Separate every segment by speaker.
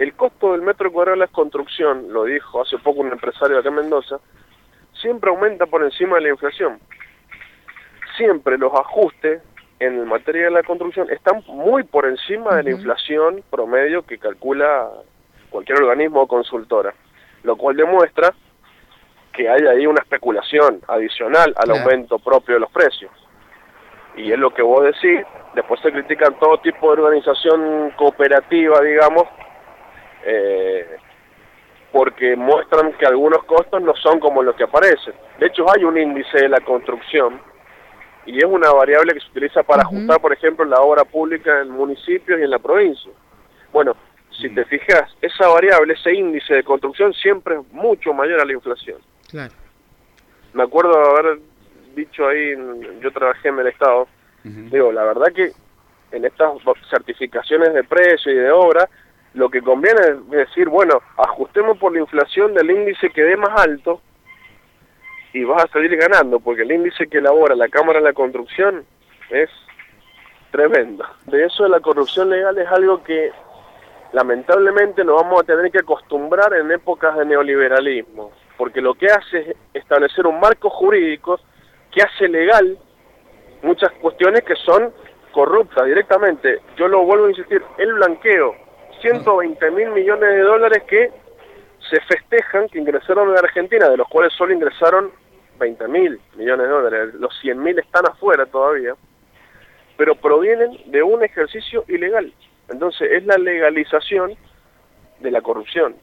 Speaker 1: el costo del metro cuadrado de la construcción, lo dijo hace poco un empresario acá en Mendoza, siempre aumenta por encima de la inflación. Siempre los ajustes en materia de la construcción están muy por encima de la inflación promedio que calcula cualquier organismo o consultora, lo cual demuestra que hay ahí una especulación adicional al aumento propio de los precios. Y es lo que vos decís, después se critican todo tipo de organización cooperativa, digamos, porque muestran que algunos costos no son como los que aparecen. De hecho, hay un índice de la construcción, y es una variable que se utiliza para ajustar, por ejemplo, la obra pública en municipios y en la provincia. Bueno, si te fijas, esa variable, ese índice de construcción siempre es mucho mayor a la inflación.
Speaker 2: Claro.
Speaker 1: Me acuerdo haber dicho ahí, yo trabajé en el Estado, digo, la verdad que en estas certificaciones de precio y de obra, lo que conviene es decir, bueno, ajustemos por la inflación del índice que dé más alto y vas a salir ganando, porque el índice que elabora la Cámara de la Construcción es tremendo. De eso de la corrupción legal es algo que lamentablemente nos vamos a tener que acostumbrar en épocas de neoliberalismo, porque lo que hace es establecer un marco jurídico que hace legal muchas cuestiones que son corruptas directamente. Yo lo vuelvo a insistir, el blanqueo, 120.000 millones de dólares que se festejan que ingresaron en Argentina, de los cuales solo ingresaron 20.000 millones de dólares, los 100.000 están afuera todavía, pero provienen de un ejercicio ilegal. Entonces es la legalización de la corrupción,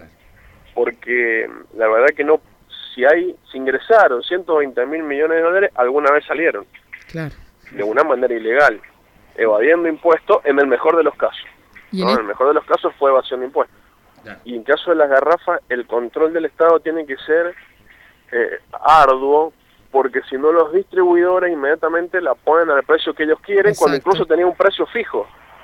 Speaker 1: porque la verdad que no, si ingresaron 120.000 millones de dólares, alguna vez salieron, de una manera ilegal, evadiendo impuestos en el mejor de los casos. En el mejor de los casos fue evasión de impuestos. Y en caso de las garrafas, el control del Estado tiene que ser arduo, porque si no los distribuidores inmediatamente la ponen al precio que ellos quieren, cuando incluso tenía un precio fijo.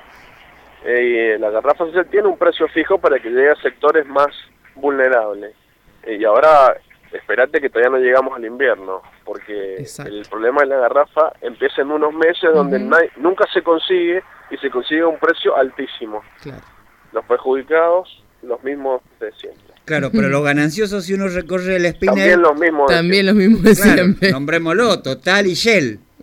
Speaker 1: Y la garrafa social tiene un precio fijo para que llegue a sectores más vulnerables. Y ahora, espérate que todavía no llegamos al invierno, porque el problema de la garrafa empieza en unos meses donde nunca se consigue, y se consigue a un precio altísimo. Los perjudicados, los mismos de siempre.
Speaker 3: Claro, pero los gananciosos, si uno recorre el Spinel...
Speaker 1: También los mismos
Speaker 2: de siempre.
Speaker 3: Nombrémoslo, Total y Shell.